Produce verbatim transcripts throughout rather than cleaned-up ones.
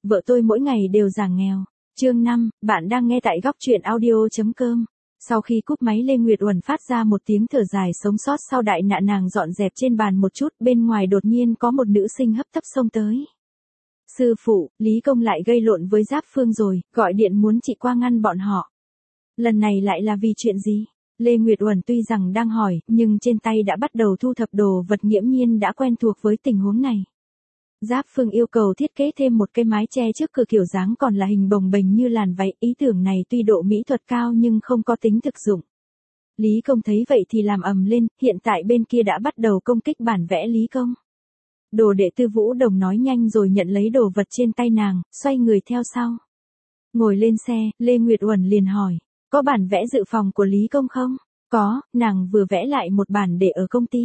vợ tôi mỗi ngày đều giảm nghèo. Chương năm, bạn đang nghe tại góc truyện audio.com. Sau khi cúp máy Lê Nguyệt Uẩn phát ra một tiếng thở dài sống sót sau đại nạn, nàng dọn dẹp trên bàn một chút, bên ngoài đột nhiên có một nữ sinh hấp tấp xông tới. Sư phụ, Lý Công lại gây lộn với Giáp Phương rồi, gọi điện muốn chị qua ngăn bọn họ. Lần này lại là vì chuyện gì? Lê Nguyệt Uẩn tuy rằng đang hỏi, nhưng trên tay đã bắt đầu thu thập đồ vật, nghiễm nhiên đã quen thuộc với tình huống này. Giáp Phương yêu cầu thiết kế thêm một cái mái che trước cửa kiểu dáng còn là hình bồng bềnh như làn váy, ý tưởng này tuy độ mỹ thuật cao nhưng không có tính thực dụng. Lý Công thấy vậy thì làm ầm lên, hiện tại bên kia đã bắt đầu công kích bản vẽ Lý Công. Đồ đệ Tư Vũ Đồng nói nhanh rồi nhận lấy đồ vật trên tay nàng, xoay người theo sau. Ngồi lên xe, Lê Nguyệt Uẩn liền hỏi, có bản vẽ dự phòng của Lý Công không? Có, nàng vừa vẽ lại một bản để ở công ty.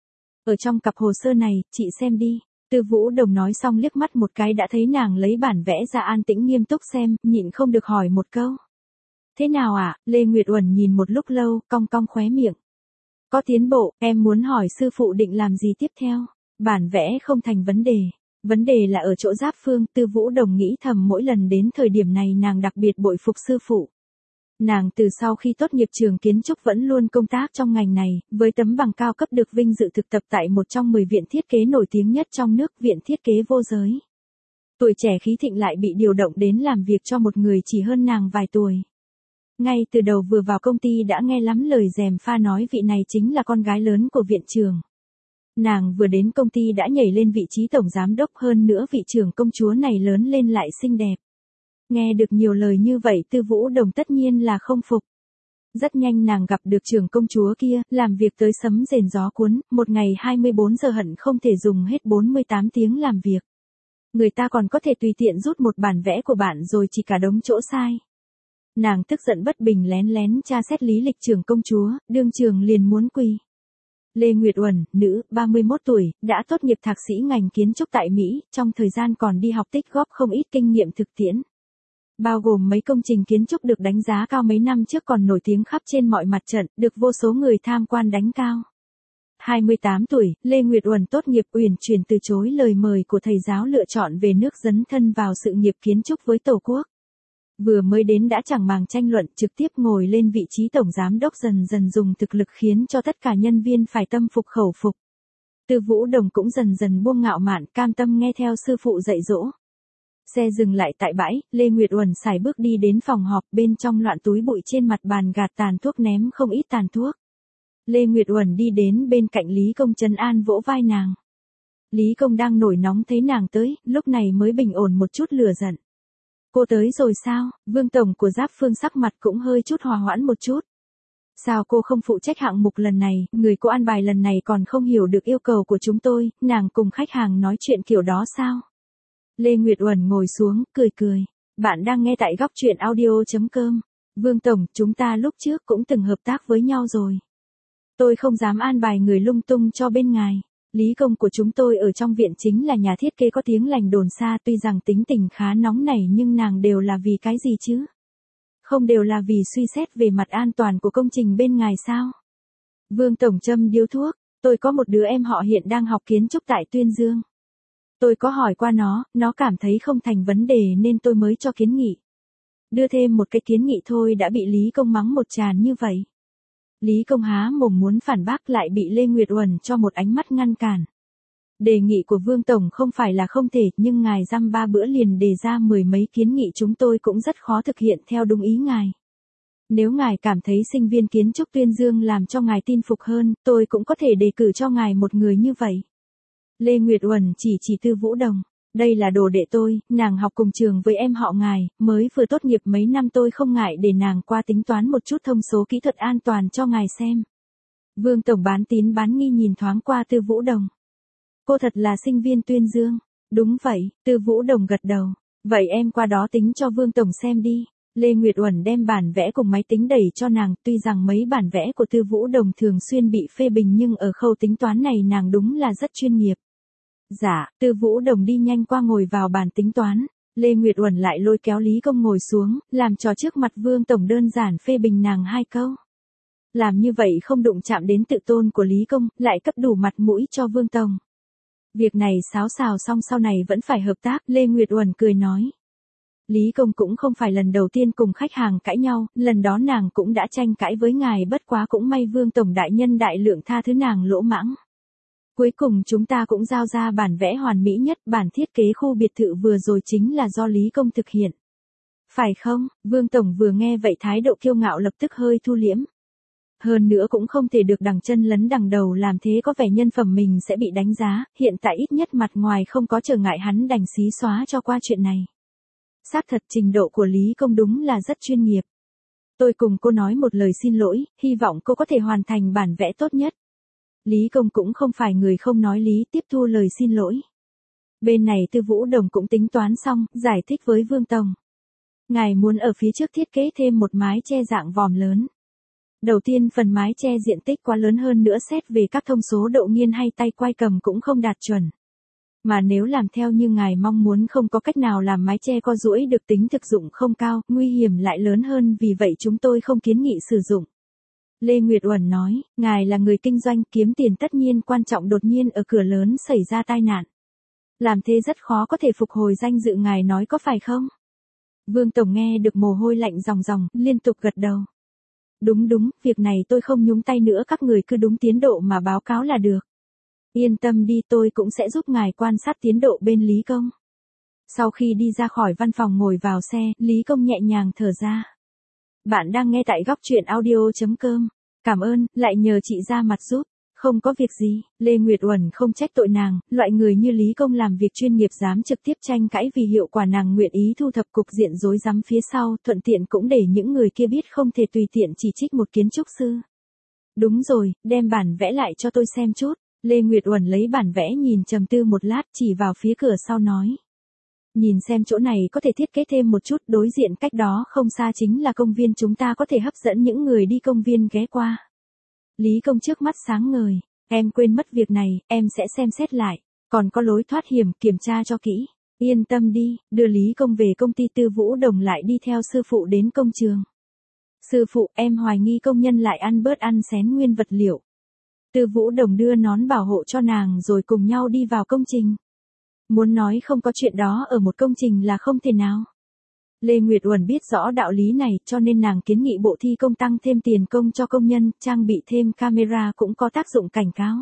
Ở trong cặp hồ sơ này, chị xem đi. Tư Vũ Đồng nói xong liếc mắt một cái đã thấy nàng lấy bản vẽ ra, an tĩnh nghiêm túc xem, nhịn không được hỏi một câu. Thế nào ạ? À? Lê Nguyệt Uẩn nhìn một lúc lâu, cong cong khóe miệng. Có tiến bộ, em muốn hỏi sư phụ định làm gì tiếp theo? Bản vẽ không thành vấn đề. Vấn đề là ở chỗ Giáp Phương. Tư Vũ Đồng nghĩ thầm mỗi lần đến thời điểm này nàng đặc biệt bội phục sư phụ. Nàng từ sau khi tốt nghiệp trường kiến trúc vẫn luôn công tác trong ngành này, với tấm bằng cao cấp được vinh dự thực tập tại một trong mười viện thiết kế nổi tiếng nhất trong nước, Viện Thiết kế Vô Giới. Tuổi trẻ khí thịnh lại bị điều động đến làm việc cho một người chỉ hơn nàng vài tuổi. Ngay từ đầu vừa vào công ty đã nghe lắm lời gièm pha nói vị này chính là con gái lớn của viện trưởng. Nàng vừa đến công ty đã nhảy lên vị trí tổng giám đốc, hơn nữa vị trưởng công chúa này lớn lên lại xinh đẹp. Nghe được nhiều lời như vậy Tư Vũ Đồng tất nhiên là không phục. Rất nhanh nàng gặp được trưởng công chúa kia, làm việc tới sấm rền gió cuốn, một ngày hai mươi bốn giờ hận không thể dùng hết bốn mươi tám tiếng làm việc. Người ta còn có thể tùy tiện rút một bản vẽ của bạn rồi chỉ cả đống chỗ sai. Nàng tức giận bất bình lén lén tra xét lý lịch trưởng công chúa, đương trường liền muốn quỳ. Lê Nguyệt Uẩn, nữ, ba mươi mốt tuổi, đã tốt nghiệp thạc sĩ ngành kiến trúc tại Mỹ, trong thời gian còn đi học tích góp không ít kinh nghiệm thực tiễn. Bao gồm mấy công trình kiến trúc được đánh giá cao mấy năm trước còn nổi tiếng khắp trên mọi mặt trận, được vô số người tham quan đánh cao. hai mươi tám tuổi, Lê Nguyệt Uẩn tốt nghiệp uyển chuyển từ chối lời mời của thầy giáo lựa chọn về nước dấn thân vào sự nghiệp kiến trúc với Tổ quốc. Vừa mới đến đã chẳng màng tranh luận, trực tiếp ngồi lên vị trí tổng giám đốc, dần dần dùng thực lực khiến cho tất cả nhân viên phải tâm phục khẩu phục. Tư Vũ Đồng cũng dần dần buông ngạo mạn, cam tâm nghe theo sư phụ dạy dỗ. Xe dừng lại tại bãi, Lê Nguyệt Uẩn sải bước đi đến phòng họp, bên trong loạn túi bụi trên mặt bàn gạt tàn thuốc, ném không ít tàn thuốc. Lê Nguyệt Uẩn đi đến bên cạnh Lý Công trấn an vỗ vai nàng. Lý Công đang nổi nóng thấy nàng tới, lúc này mới bình ổn một chút lửa giận. Cô tới rồi sao? Vương tổng của Giáp Phương sắc mặt cũng hơi chút hòa hoãn một chút. Sao cô không phụ trách hạng mục lần này, người cô an bài lần này còn không hiểu được yêu cầu của chúng tôi, nàng cùng khách hàng nói chuyện kiểu đó sao? Lê Nguyệt Uẩn ngồi xuống, cười cười. Bạn đang nghe tại góc truyện audio.com. Vương tổng, chúng ta lúc trước cũng từng hợp tác với nhau rồi. Tôi không dám an bài người lung tung cho bên ngài. Lý Công của chúng tôi ở trong viện chính là nhà thiết kế có tiếng lành đồn xa, tuy rằng tính tình khá nóng nảy nhưng nàng đều là vì cái gì chứ? Không đều là vì suy xét về mặt an toàn của công trình bên ngài sao? Vương tổng châm điếu thuốc, tôi có một đứa em họ hiện đang học kiến trúc tại Tuyên Dương. Tôi có hỏi qua nó, nó cảm thấy không thành vấn đề nên tôi mới cho kiến nghị. Đưa thêm một cái kiến nghị thôi đã bị Lý Công mắng một tràn như vậy. Lý Công há mồm muốn phản bác lại bị Lê Nguyệt Uẩn cho một ánh mắt ngăn cản. Đề nghị của Vương tổng không phải là không thể, nhưng ngài dăm ba bữa liền đề ra mười mấy kiến nghị chúng tôi cũng rất khó thực hiện theo đúng ý ngài. Nếu ngài cảm thấy sinh viên kiến trúc Tuyên Dương làm cho ngài tin phục hơn, tôi cũng có thể đề cử cho ngài một người như vậy. Lê Nguyệt Uẩn chỉ chỉ Tư Vũ Đồng. Đây là đồ đệ tôi, nàng học cùng trường với em họ ngài, mới vừa tốt nghiệp mấy năm, tôi không ngại để nàng qua tính toán một chút thông số kỹ thuật an toàn cho ngài xem. Vương tổng bán tín bán nghi nhìn thoáng qua Tư Vũ Đồng. Cô thật là sinh viên Tuyên Dương. Đúng vậy, Tư Vũ Đồng gật đầu. Vậy em qua đó tính cho Vương tổng xem đi. Lê Nguyệt Uẩn đem bản vẽ cùng máy tính đẩy cho nàng, tuy rằng mấy bản vẽ của Tư Vũ Đồng thường xuyên bị phê bình nhưng ở khâu tính toán này nàng đúng là rất chuyên nghiệp. Dạ, Tư Vũ Đồng đi nhanh qua ngồi vào bàn tính toán. Lê Nguyệt Uẩn lại lôi kéo Lý Công ngồi xuống, làm trò trước mặt Vương tổng đơn giản phê bình nàng hai câu. Làm như vậy không đụng chạm đến tự tôn của Lý Công, lại cấp đủ mặt mũi cho Vương tổng. Việc này xáo xào xong sau này vẫn phải hợp tác, Lê Nguyệt Uẩn cười nói. Lý Công cũng không phải lần đầu tiên cùng khách hàng cãi nhau, lần đó nàng cũng đã tranh cãi với ngài, bất quá cũng may Vương Tổng đại nhân đại lượng tha thứ nàng lỗ mãng. Cuối cùng chúng ta cũng giao ra bản vẽ hoàn mỹ nhất, bản thiết kế khu biệt thự vừa rồi chính là do Lý Công thực hiện. Phải không? Vương Tổng vừa nghe vậy thái độ kiêu ngạo lập tức hơi thu liễm. Hơn nữa cũng không thể được đằng chân lấn đằng đầu, làm thế có vẻ nhân phẩm mình sẽ bị đánh giá, hiện tại ít nhất mặt ngoài không có trở ngại, hắn đành xí xóa cho qua chuyện này. Xác thật trình độ của Lý Công đúng là rất chuyên nghiệp. Tôi cùng cô nói một lời xin lỗi, hy vọng cô có thể hoàn thành bản vẽ tốt nhất. Lý Công cũng không phải người không nói lý, tiếp thu lời xin lỗi. Bên này Tư Vũ Đồng cũng tính toán xong, giải thích với Vương Tổng. Ngài muốn ở phía trước thiết kế thêm một mái che dạng vòm lớn. Đầu tiên phần mái che diện tích quá lớn, hơn nữa xét về các thông số độ nghiêng hay tay quay cầm cũng không đạt chuẩn. Mà nếu làm theo như ngài mong muốn không có cách nào làm mái che co duỗi được, tính thực dụng không cao, nguy hiểm lại lớn hơn, vì vậy chúng tôi không kiến nghị sử dụng. Lê Nguyệt Uẩn nói, ngài là người kinh doanh kiếm tiền tất nhiên quan trọng, đột nhiên ở cửa lớn xảy ra tai nạn. Làm thế rất khó có thể phục hồi danh dự, ngài nói có phải không? Vương Tổng nghe được mồ hôi lạnh ròng ròng, liên tục gật đầu. Đúng đúng, việc này tôi không nhúng tay nữa, các người cứ đúng tiến độ mà báo cáo là được. Yên tâm đi, tôi cũng sẽ giúp ngài quan sát tiến độ bên Lý Công. Sau khi đi ra khỏi văn phòng ngồi vào xe, Lý Công nhẹ nhàng thở ra. Bạn đang nghe tại góc truyện audio chấm com. Cảm ơn, lại nhờ chị ra mặt giúp. Không có việc gì, Lê Nguyệt Uẩn không trách tội nàng, loại người như Lý Công làm việc chuyên nghiệp dám trực tiếp tranh cãi vì hiệu quả, nàng nguyện ý thu thập cục diện rối rắm phía sau, thuận tiện cũng để những người kia biết không thể tùy tiện chỉ trích một kiến trúc sư. Đúng rồi, đem bản vẽ lại cho tôi xem chút. Lê Nguyệt Uẩn lấy bản vẽ nhìn trầm tư một lát, chỉ vào phía cửa sau nói. Nhìn xem chỗ này có thể thiết kế thêm một chút, đối diện cách đó không xa chính là công viên, chúng ta có thể hấp dẫn những người đi công viên ghé qua. Lý Công trước mắt sáng ngời, em quên mất việc này, em sẽ xem xét lại, còn có lối thoát hiểm, kiểm tra cho kỹ. Yên tâm đi, đưa Lý Công về công ty. Tư Vũ Đồng lại đi theo sư phụ đến công trường. Sư phụ, em hoài nghi công nhân lại ăn bớt ăn xén nguyên vật liệu. Tư Vũ Đồng đưa nón bảo hộ cho nàng rồi cùng nhau đi vào công trình. Muốn nói không có chuyện đó ở một công trình là không thể nào. Lê Nguyệt Uẩn biết rõ đạo lý này, cho nên nàng kiến nghị bộ thi công tăng thêm tiền công cho công nhân, trang bị thêm camera cũng có tác dụng cảnh cáo.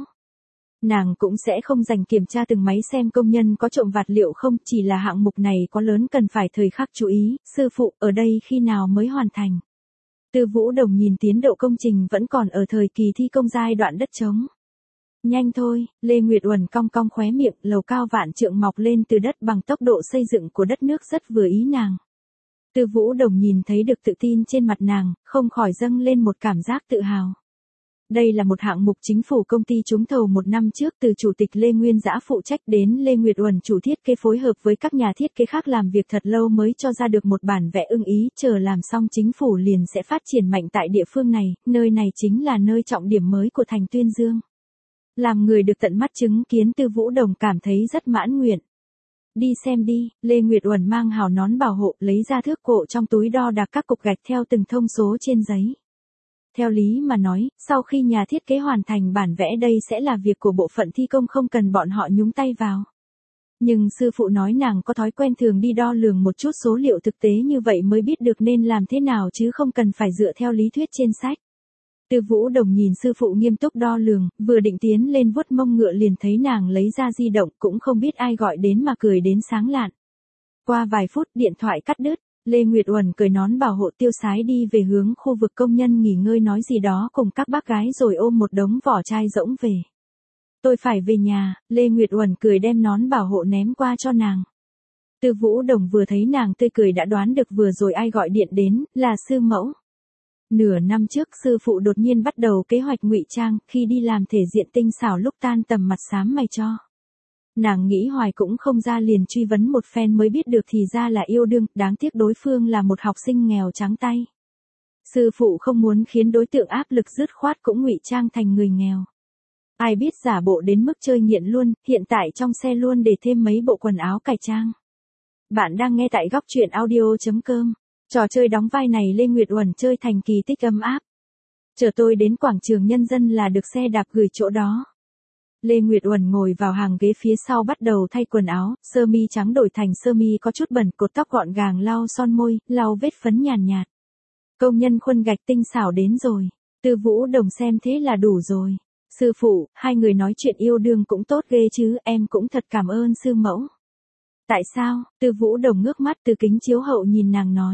Nàng cũng sẽ không dành kiểm tra từng máy xem công nhân có trộm vặt liệu không, chỉ là hạng mục này quá lớn cần phải thời khắc chú ý. Sư phụ, ở đây khi nào mới hoàn thành? Tư Vũ Đồng nhìn tiến độ công trình vẫn còn ở thời kỳ thi công giai đoạn đất trống. Nhanh thôi, Lê Nguyệt Uẩn cong cong khóe miệng, lầu cao vạn trượng mọc lên từ đất bằng tốc độ xây dựng của đất nước rất vừa ý nàng. Tư Vũ Đồng nhìn thấy được tự tin trên mặt nàng, không khỏi dâng lên một cảm giác tự hào. Đây là một hạng mục chính phủ công ty trúng thầu một năm trước, từ chủ tịch Lê Nguyên Dã phụ trách đến Lê Nguyệt Uẩn chủ thiết kế phối hợp với các nhà thiết kế khác làm việc thật lâu mới cho ra được một bản vẽ ưng ý, chờ làm xong chính phủ liền sẽ phát triển mạnh tại địa phương này, nơi này chính là nơi trọng điểm mới của thành Tuyên Dương. Làm người được tận mắt chứng kiến, Tư Vũ Đồng cảm thấy rất mãn nguyện. Đi xem đi, Lê Nguyệt Uẩn mang hào nón bảo hộ, lấy ra thước cổ trong túi đo đạc các cục gạch theo từng thông số trên giấy. Theo lý mà nói, sau khi nhà thiết kế hoàn thành bản vẽ đây sẽ là việc của bộ phận thi công, không cần bọn họ nhúng tay vào. Nhưng sư phụ nói nàng có thói quen thường đi đo lường một chút số liệu thực tế, như vậy mới biết được nên làm thế nào chứ không cần phải dựa theo lý thuyết trên sách. Tư Vũ Đồng nhìn sư phụ nghiêm túc đo lường, vừa định tiến lên vuốt mông ngựa liền thấy nàng lấy ra di động, cũng không biết ai gọi đến mà cười đến sáng lạn. Qua vài phút điện thoại cắt đứt, Lê Nguyệt Uẩn cười nón bảo hộ tiêu sái đi về hướng khu vực công nhân nghỉ ngơi, nói gì đó cùng các bác gái rồi ôm một đống vỏ chai rỗng về. Tôi phải về nhà, Lê Nguyệt Uẩn cười đem nón bảo hộ ném qua cho nàng. Tư Vũ Đồng vừa thấy nàng tươi cười đã đoán được vừa rồi ai gọi điện đến, là sư mẫu. Nửa năm trước sư phụ đột nhiên bắt đầu kế hoạch ngụy trang, khi đi làm thể diện tinh xảo lúc tan tầm mặt xám mày cho. Nàng nghĩ hoài cũng không ra, liền truy vấn một phen mới biết được thì ra là yêu đương, đáng tiếc đối phương là một học sinh nghèo trắng tay. Sư phụ không muốn khiến đối tượng áp lực, dứt khoát cũng ngụy trang thành người nghèo. Ai biết giả bộ đến mức chơi nghiện luôn, hiện tại trong xe luôn để thêm mấy bộ quần áo cải trang. Bạn đang nghe tại góc truyện audio chấm com. Trò chơi đóng vai này Lê Nguyệt Uẩn chơi thành kỳ tích ấm áp. Chờ tôi đến quảng trường Nhân dân là được xe đạp gửi chỗ đó. Lê Nguyệt Uẩn ngồi vào hàng ghế phía sau bắt đầu thay quần áo, sơ mi trắng đổi thành sơ mi có chút bẩn, cột tóc gọn gàng, lau son môi, lau vết phấn nhàn nhạt, nhạt. Công nhân khuôn gạch tinh xảo đến rồi. Tư Vũ Đồng xem thế là đủ rồi. Sư phụ, hai người nói chuyện yêu đương cũng tốt ghê chứ, em cũng thật cảm ơn sư mẫu. Tại sao? Tư Vũ Đồng ngước mắt từ kính chiếu hậu nhìn nàng nói.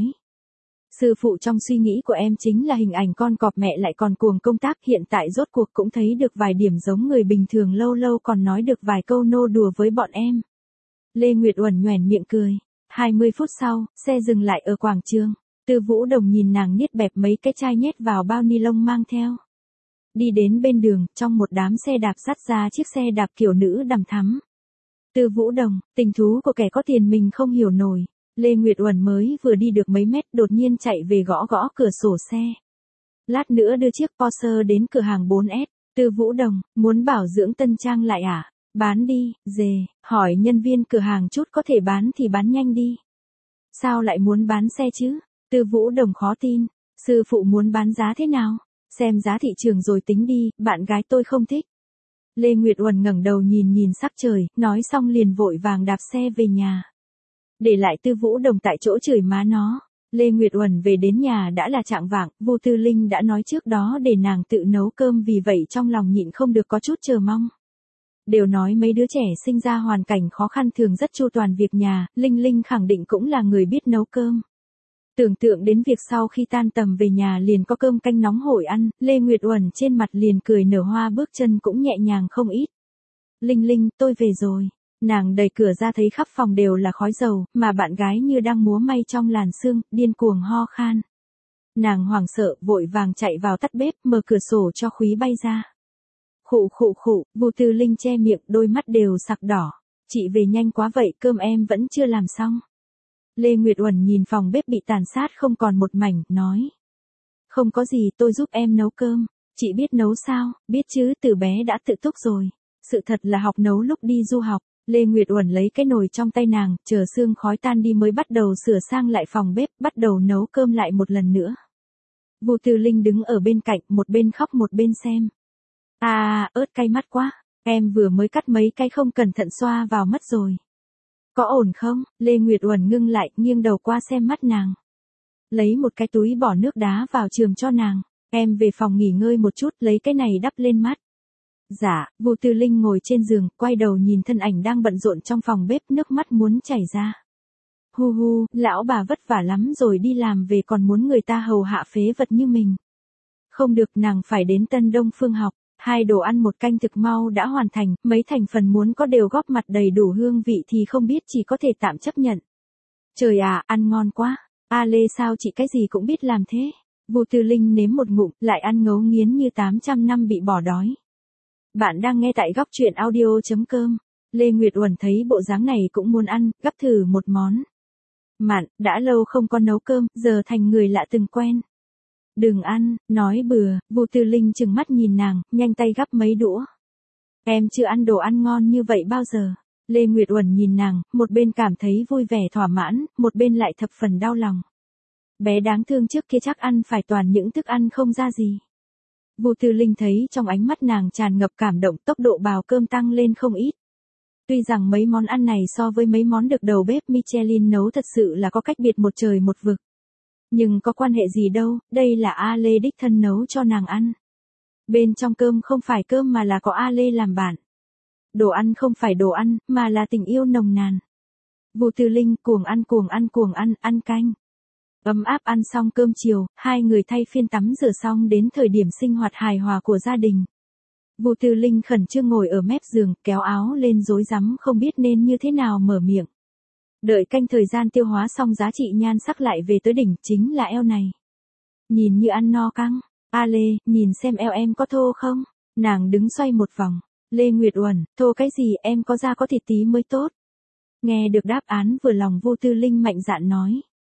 Sư phụ trong suy nghĩ của em chính là hình ảnh con cọp mẹ lại còn cuồng công tác, hiện tại rốt cuộc cũng thấy được vài điểm giống người bình thường, lâu lâu còn nói được vài câu nô đùa với bọn em. Lê Nguyệt Uẩn nhoẻn miệng cười. hai mươi phút sau, xe dừng lại ở quảng trường. Tư Vũ Đồng nhìn nàng niết bẹp mấy cái chai nhét vào bao ni lông mang theo. Đi đến bên đường, trong một đám xe đạp dắt ra chiếc xe đạp kiểu nữ đằm thắm. Tư Vũ Đồng, tình thú của kẻ có tiền mình không hiểu nổi. Lê Nguyệt Uẩn mới vừa đi được mấy mét đột nhiên chạy về gõ gõ cửa sổ xe. Lát nữa đưa chiếc Porsche đến cửa hàng bốn S. Tư Vũ Đồng, muốn bảo dưỡng tân trang lại à? Bán đi, dề, hỏi nhân viên cửa hàng chút, có thể bán thì bán nhanh đi. Sao lại muốn bán xe chứ? Tư Vũ Đồng khó tin. Sư phụ muốn bán giá thế nào? Xem giá thị trường rồi tính đi, bạn gái tôi không thích. Lê Nguyệt Uẩn ngẩng đầu nhìn nhìn sắc trời, nói xong liền vội vàng đạp xe về nhà. Để lại Tư Vũ Đồng tại chỗ chửi má nó. Lê Nguyệt Uẩn về đến nhà đã là chạng vạng, Vu Tư Linh đã nói trước đó để nàng tự nấu cơm, vì vậy trong lòng nhịn không được có chút chờ mong. Đều nói mấy đứa trẻ sinh ra hoàn cảnh khó khăn thường rất chu toàn việc nhà, Linh Linh khẳng định cũng là người biết nấu cơm. Tưởng tượng đến việc sau khi tan tầm về nhà liền có cơm canh nóng hổi ăn, Lê Nguyệt Uẩn trên mặt liền cười nở hoa, bước chân cũng nhẹ nhàng không ít. Linh Linh, tôi về rồi. Nàng đẩy cửa ra thấy khắp phòng đều là khói dầu, mà bạn gái như đang múa may trong làn sương, điên cuồng ho khan. Nàng hoảng sợ, vội vàng chạy vào tắt bếp, mở cửa sổ cho khí bay ra. Khụ khụ khụ, Vu Tư Linh che miệng, đôi mắt đều sặc đỏ. Chị về nhanh quá vậy, cơm em vẫn chưa làm xong. Lê Nguyệt Uẩn nhìn phòng bếp bị tàn sát không còn một mảnh, nói. Không có gì, tôi giúp em nấu cơm. Chị biết nấu sao? Biết chứ, từ bé đã tự túc rồi. Sự thật là học nấu lúc đi du học. Lê Nguyệt Uẩn lấy cái nồi trong tay nàng, chờ sương khói tan đi mới bắt đầu sửa sang lại phòng bếp, bắt đầu nấu cơm lại một lần nữa. Vu Tư Linh đứng ở bên cạnh, một bên khóc một bên xem. À, ớt cay mắt quá, em vừa mới cắt mấy cái không cẩn thận xoa vào mất rồi. Có ổn không? Lê Nguyệt Uẩn ngưng lại, nghiêng đầu qua xem mắt nàng. Lấy một cái túi bỏ nước đá vào trường cho nàng. Em về phòng nghỉ ngơi một chút, lấy cái này đắp lên mắt. Dạ, Vu Tư Linh ngồi trên giường, quay đầu nhìn thân ảnh đang bận rộn trong phòng bếp, nước mắt muốn chảy ra. Hu hu, lão bà vất vả lắm rồi, đi làm về còn muốn người ta hầu hạ phế vật như mình. Không được, nàng phải đến Tân Đông Phương học. Hai đồ ăn một canh thực mau đã hoàn thành, mấy thành phần muốn có đều góp mặt đầy đủ hương vị thì không biết, chỉ có thể tạm chấp nhận. Trời à, ăn ngon quá. A Lê, sao chị cái gì cũng biết làm thế? Vu Tư Linh nếm một ngụm, lại ăn ngấu nghiến như tám trăm năm bị bỏ đói. Bạn đang nghe tại góc truyện audio.com. Lê Nguyệt Uẩn thấy bộ dáng này cũng muốn ăn, gắp thử một món. Mạn, đã lâu không có nấu cơm, giờ thành người lạ từng quen. Đừng ăn, nói bừa, Vu Tư Linh trừng mắt nhìn nàng, nhanh tay gắp mấy đũa. Em chưa ăn đồ ăn ngon như vậy bao giờ. Lê Nguyệt Uẩn nhìn nàng, một bên cảm thấy vui vẻ thỏa mãn, một bên lại thập phần đau lòng. Bé đáng thương trước kia chắc ăn phải toàn những thức ăn không ra gì. Vu Tư Linh thấy trong ánh mắt nàng tràn ngập cảm động, tốc độ bào cơm tăng lên không ít. Tuy rằng mấy món ăn này so với mấy món được đầu bếp Michelin nấu thật sự là có cách biệt một trời một vực. Nhưng có quan hệ gì đâu, đây là A Lê đích thân nấu cho nàng ăn. Bên trong cơm không phải cơm mà là có A Lê làm bạn. Đồ ăn không phải đồ ăn, mà là tình yêu nồng nàn. Vu Tư Linh cuồng ăn cuồng ăn cuồng ăn, ăn canh. Ấm áp ăn xong cơm chiều, hai người thay phiên tắm rửa xong đến thời điểm sinh hoạt hài hòa của gia đình. Vu Tư Linh khẩn trương ngồi ở mép giường, kéo áo lên rối rắm không biết nên như thế nào mở miệng. Đợi canh thời gian tiêu hóa xong giá trị nhan sắc lại về tới đỉnh, chính là eo này. Nhìn như ăn no căng. A Lê, nhìn xem eo em có thô không? Nàng đứng xoay một vòng. Lê Nguyệt Uẩn, thô cái gì, em có da có thịt tí mới tốt. Nghe được đáp án vừa lòng, Vu Tư Linh mạnh dạn nói.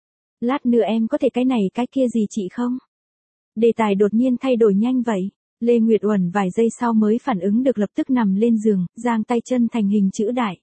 Lát nữa em có thể cái này cái kia gì chị không? Đề tài đột nhiên thay đổi nhanh vậy. Lê Nguyệt Uẩn vài giây sau mới phản ứng được, lập tức nằm lên giường, giang tay chân thành hình chữ đại.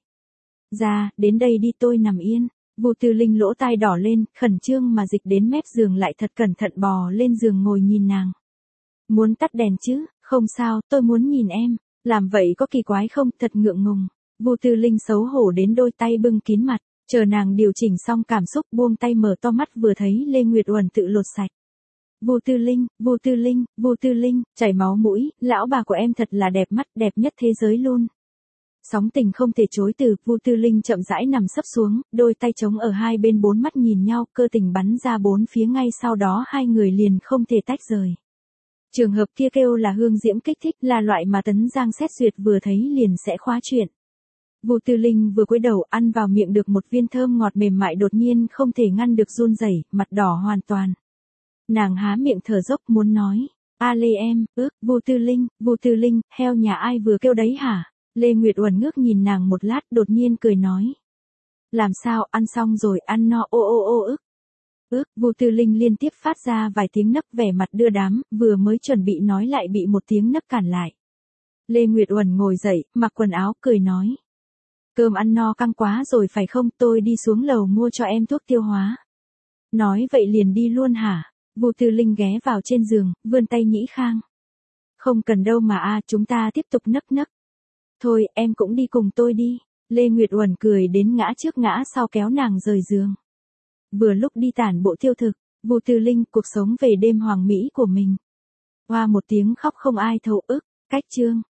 Ra, đến đây đi, tôi nằm yên. Vu Tư Linh lỗ tai đỏ lên, khẩn trương mà dịch đến mép giường, lại thật cẩn thận bò lên giường ngồi nhìn nàng. Muốn tắt đèn chứ? Không sao, tôi muốn nhìn em. Làm vậy có kỳ quái không, thật ngượng ngùng. Vu Tư Linh xấu hổ đến đôi tay bưng kín mặt, chờ nàng điều chỉnh xong cảm xúc buông tay mở to mắt vừa thấy Lê Nguyệt Uẩn tự lột sạch. Vu Tư Linh, Vu Tư Linh, Vu Tư Linh, chảy máu mũi, lão bà của em thật là đẹp mắt, đẹp nhất thế giới luôn. Sóng tình không thể chối từ, Vu Tư Linh chậm rãi nằm sấp xuống, đôi tay trống ở hai bên bốn mắt nhìn nhau, cơ tình bắn ra bốn phía ngay sau đó hai người liền không thể tách rời. Trường hợp kia kêu là hương diễm kích thích, là loại mà Tấn Giang xét duyệt vừa thấy liền sẽ khóa chuyện. Vu Tư Linh vừa cúi đầu ăn vào miệng được một viên thơm ngọt mềm mại đột nhiên không thể ngăn được run rẩy, mặt đỏ hoàn toàn. Nàng há miệng thở dốc muốn nói, a Lê em, ước, Vu Tư Linh, Vu Tư Linh, heo nhà ai vừa kêu đấy hả? Lê Nguyệt Uẩn ngước nhìn nàng một lát đột nhiên cười nói. Làm sao, ăn xong rồi, ăn no ô ô ô ức. Ước, Vu Tư Linh liên tiếp phát ra vài tiếng nấc vẻ mặt đưa đám, vừa mới chuẩn bị nói lại bị một tiếng nấc cản lại. Lê Nguyệt Uẩn ngồi dậy, mặc quần áo, cười nói. Cơm ăn no căng quá rồi phải không, tôi đi xuống lầu mua cho em thuốc tiêu hóa. Nói vậy liền đi luôn hả? Vu Tư Linh ghé vào trên giường, vươn tay nhĩ khang. Không cần đâu mà a, chúng ta tiếp tục nấc nấc. Thôi, em cũng đi cùng tôi đi. Lê Nguyệt Uẩn cười đến ngã trước ngã sau kéo nàng rời giường. Vừa lúc đi tản bộ tiêu thực, Vu Tư Linh cuộc sống về đêm hoàng mỹ của mình. Hoa một tiếng khóc không ai thấu ức, cách chương.